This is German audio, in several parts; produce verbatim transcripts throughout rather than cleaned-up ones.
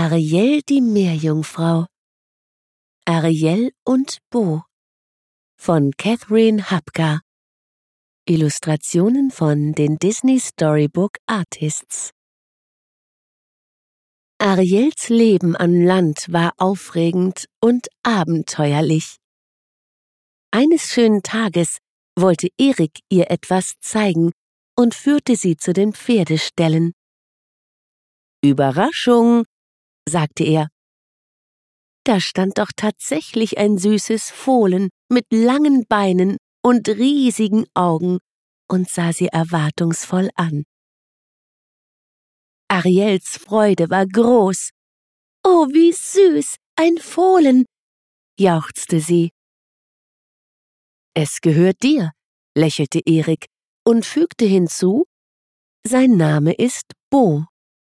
Ariel die Meerjungfrau. Ariel und Bo von Catherine Hapka. Illustrationen von den Disney Storybook Artists. Ariels Leben an Land war aufregend und abenteuerlich. Eines schönen Tages wollte Erik ihr etwas zeigen und führte sie zu den Pferdeställen. »Überraschung«, sagte er. Da stand doch tatsächlich ein süßes Fohlen mit langen Beinen und riesigen Augen und sah sie erwartungsvoll an. Ariels Freude war groß. »Oh, wie süß, ein Fohlen«, jauchzte sie. »Es gehört dir«, lächelte Erik und fügte hinzu, »sein Name ist Bo.«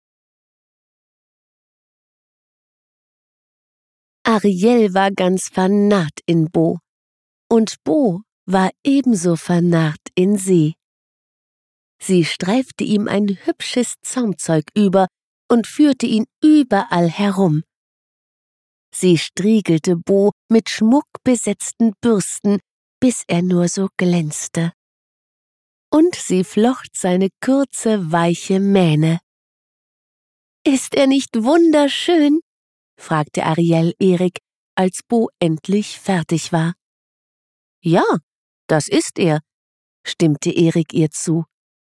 Ariel war ganz vernarrt in Bo, und Bo war ebenso vernarrt in sie. Sie streifte ihm ein hübsches Zaumzeug über und führte ihn überall herum. Sie striegelte Bo mit schmuckbesetzten Bürsten, bis er nur so glänzte. Und sie flocht seine kurze, weiche Mähne. »Ist er nicht wunderschön?« fragte Ariel Erik, als Bo endlich fertig war. »Ja, das ist er«, stimmte Erik ihr zu.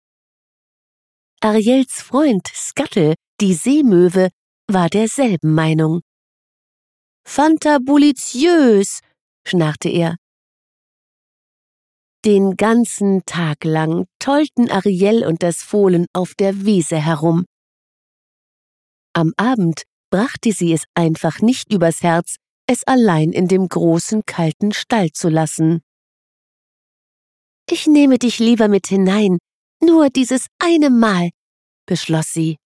Ariels Freund Scuttle, die Seemöwe, war derselben Meinung. »Fantabulitiös«, schnarrte er. Den ganzen Tag lang tollten Ariel und das Fohlen auf der Wiese herum. Am Abend brachte sie es einfach nicht übers Herz, es allein in dem großen, kalten Stall zu lassen. »Ich nehme dich lieber mit hinein, nur dieses eine Mal«, beschloss sie.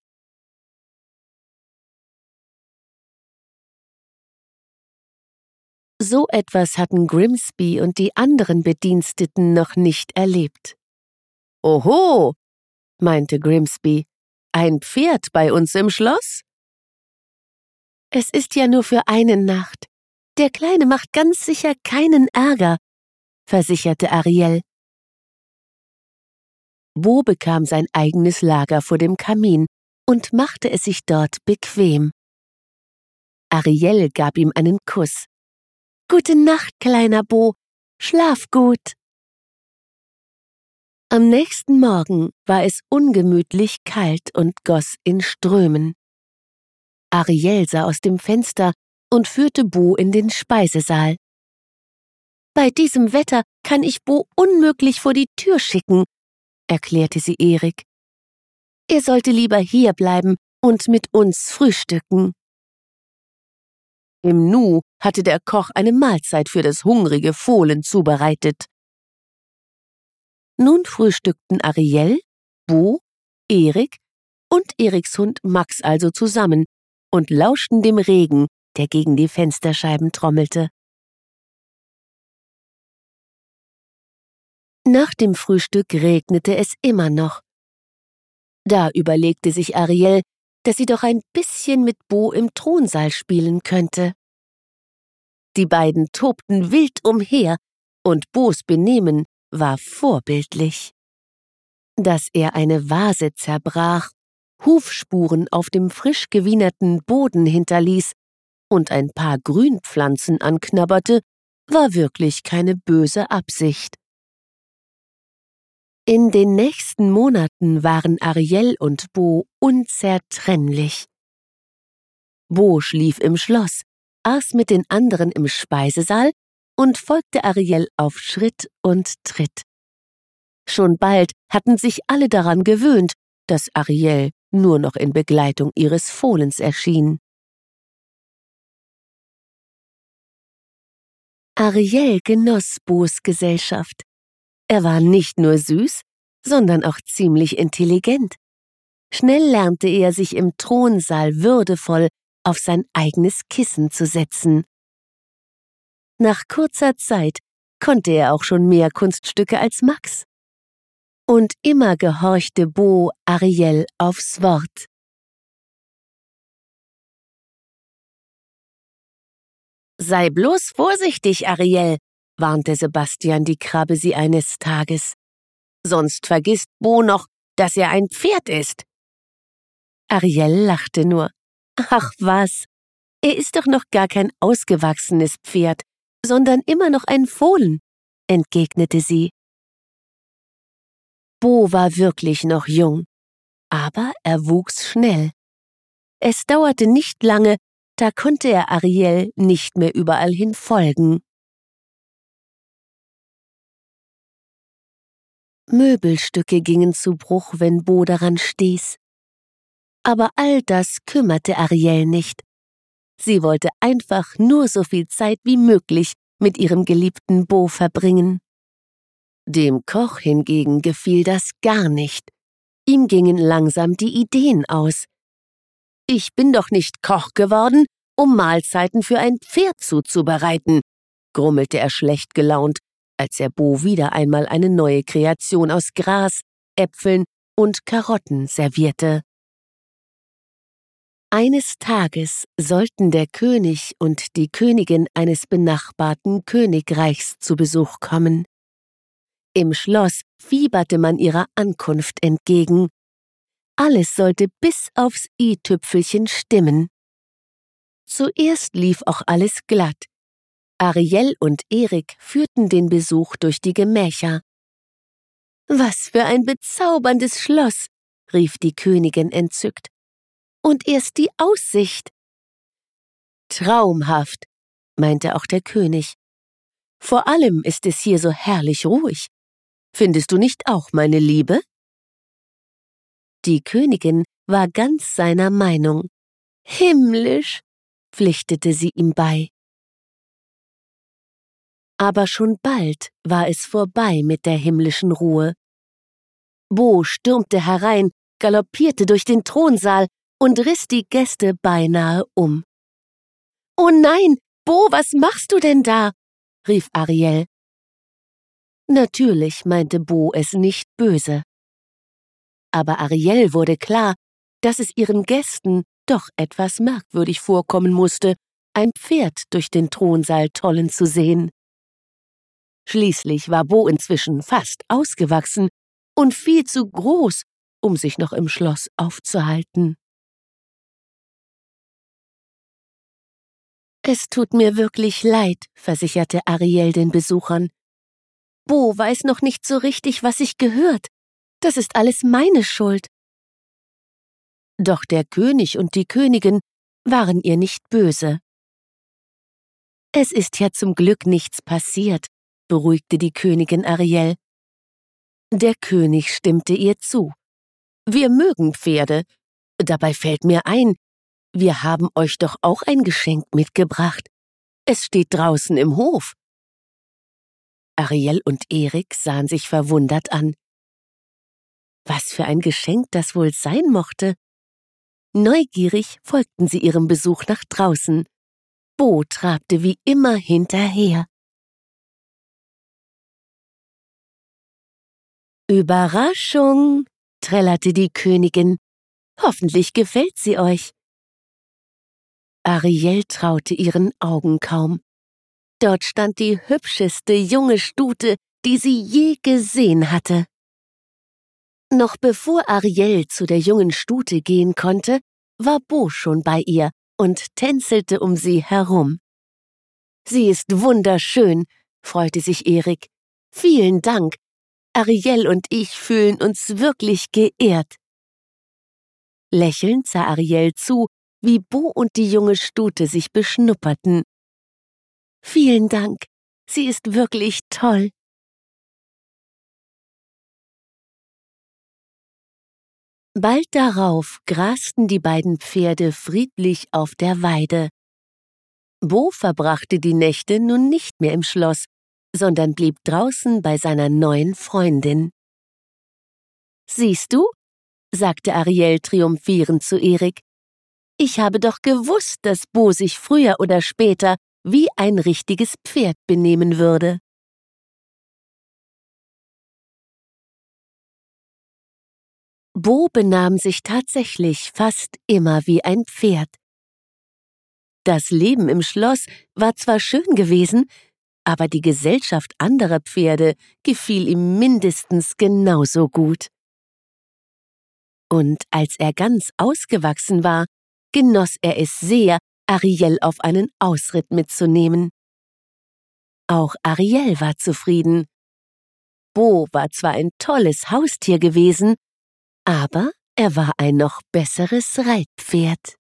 So etwas hatten Grimsby und die anderen Bediensteten noch nicht erlebt. »Oho«, meinte Grimsby, »ein Pferd bei uns im Schloss?« »Es ist ja nur für eine Nacht. Der Kleine macht ganz sicher keinen Ärger«, versicherte Ariel. Bo bekam sein eigenes Lager vor dem Kamin und machte es sich dort bequem. Ariel gab ihm einen Kuss. »Gute Nacht, kleiner Bo. Schlaf gut.« Am nächsten Morgen war es ungemütlich kalt und goss in Strömen. Ariel sah aus dem Fenster und führte Bo in den Speisesaal. »Bei diesem Wetter kann ich Bo unmöglich vor die Tür schicken«, erklärte sie Erik. »Er sollte lieber hierbleiben und mit uns frühstücken.« Im Nu hatte der Koch eine Mahlzeit für das hungrige Fohlen zubereitet. Nun frühstückten Ariel, Bo, Erik und Eriks Hund Max also zusammen und lauschten dem Regen, der gegen die Fensterscheiben trommelte. Nach dem Frühstück regnete es immer noch. Da überlegte sich Ariel, dass sie doch ein bisschen mit Bo im Thronsaal spielen könnte. Die beiden tobten wild umher, und Bos Benehmen war vorbildlich. Dass er eine Vase zerbrach, Hufspuren auf dem frisch gewienerten Boden hinterließ und ein paar Grünpflanzen anknabberte, war wirklich keine böse Absicht. In den nächsten Monaten waren Ariel und Bo unzertrennlich. Bo schlief im Schloss, aß mit den anderen im Speisesaal und folgte Ariel auf Schritt und Tritt. Schon bald hatten sich alle daran gewöhnt, dass Ariel nur noch in Begleitung ihres Fohlens erschien. Ariel genoss Bos Gesellschaft. Er war nicht nur süß, sondern auch ziemlich intelligent. Schnell lernte er, sich im Thronsaal würdevoll auf sein eigenes Kissen zu setzen. Nach kurzer Zeit konnte er auch schon mehr Kunststücke als Max. Und immer gehorchte Bo Ariel aufs Wort. Sei bloß vorsichtig, Ariel, warnte Sebastian die Krabbe sie eines Tages. Sonst vergisst Bo noch, dass er ein Pferd ist. Ariel lachte nur. Ach was, er ist doch noch gar kein ausgewachsenes Pferd, sondern immer noch ein Fohlen, entgegnete sie. Bo war wirklich noch jung, aber er wuchs schnell. Es dauerte nicht lange, da konnte er Ariel nicht mehr überall hin folgen. Möbelstücke gingen zu Bruch, wenn Bo daran stieß. Aber all das kümmerte Ariel nicht. Sie wollte einfach nur so viel Zeit wie möglich mit ihrem geliebten Bo verbringen. Dem Koch hingegen gefiel das gar nicht. Ihm gingen langsam die Ideen aus. »Ich bin doch nicht Koch geworden, um Mahlzeiten für ein Pferd zuzubereiten«, grummelte er schlecht gelaunt, als er Bo wieder einmal eine neue Kreation aus Gras, Äpfeln und Karotten servierte. Eines Tages sollten der König und die Königin eines benachbarten Königreichs zu Besuch kommen. Im Schloss fieberte man ihrer Ankunft entgegen. Alles sollte bis aufs i-Tüpfelchen stimmen. Zuerst lief auch alles glatt. Ariel und Erik führten den Besuch durch die Gemächer. »Was für ein bezauberndes Schloss«, rief die Königin entzückt. »Und erst die Aussicht.« »Traumhaft«, meinte auch der König. »Vor allem ist es hier so herrlich ruhig. Findest du nicht auch, meine Liebe?« Die Königin war ganz seiner Meinung. »Himmlisch«, pflichtete sie ihm bei. Aber schon bald war es vorbei mit der himmlischen Ruhe. Bo stürmte herein, galoppierte durch den Thronsaal und riss die Gäste beinahe um. »Oh nein, Bo, was machst du denn da?« rief Ariel. Natürlich meinte Bo es nicht böse. Aber Ariel wurde klar, dass es ihren Gästen doch etwas merkwürdig vorkommen musste, ein Pferd durch den Thronsaal tollen zu sehen. Schließlich war Bo inzwischen fast ausgewachsen und viel zu groß, um sich noch im Schloss aufzuhalten. »Es tut mir wirklich leid«, versicherte Ariel den Besuchern. »Bo weiß noch nicht so richtig, was sich gehört. Das ist alles meine Schuld.« Doch der König und die Königin waren ihr nicht böse. »Es ist ja zum Glück nichts passiert«, beruhigte die Königin Ariel. Der König stimmte ihr zu. »Wir mögen Pferde. Dabei fällt mir ein, wir haben euch doch auch ein Geschenk mitgebracht. Es steht draußen im Hof.« Ariel und Erik sahen sich verwundert an. Was für ein Geschenk das wohl sein mochte. Neugierig folgten sie ihrem Besuch nach draußen. Bo trabte wie immer hinterher. »Überraschung«, trällerte die Königin. »Hoffentlich gefällt sie euch.« Ariel traute ihren Augen kaum. Dort stand die hübscheste junge Stute, die sie je gesehen hatte. Noch bevor Ariel zu der jungen Stute gehen konnte, war Bo schon bei ihr und tänzelte um sie herum. »Sie ist wunderschön«, freute sich Erik. »Vielen Dank. Ariel und ich fühlen uns wirklich geehrt.« Lächelnd sah Ariel zu, wie Bo und die junge Stute sich beschnupperten. »Vielen Dank. Sie ist wirklich toll.« Bald darauf grasten die beiden Pferde friedlich auf der Weide. Bo verbrachte die Nächte nun nicht mehr im Schloss, sondern blieb draußen bei seiner neuen Freundin. »Siehst du«, sagte Ariel triumphierend zu Erik, »ich habe doch gewusst, dass Bo sich früher oder später wie ein richtiges Pferd benehmen würde.« Bo benahm sich tatsächlich fast immer wie ein Pferd. Das Leben im Schloss war zwar schön gewesen, aber die Gesellschaft anderer Pferde gefiel ihm mindestens genauso gut. Und als er ganz ausgewachsen war, genoss er es sehr, Ariel auf einen Ausritt mitzunehmen. Auch Ariel war zufrieden. Bo war zwar ein tolles Haustier gewesen, aber er war ein noch besseres Reitpferd.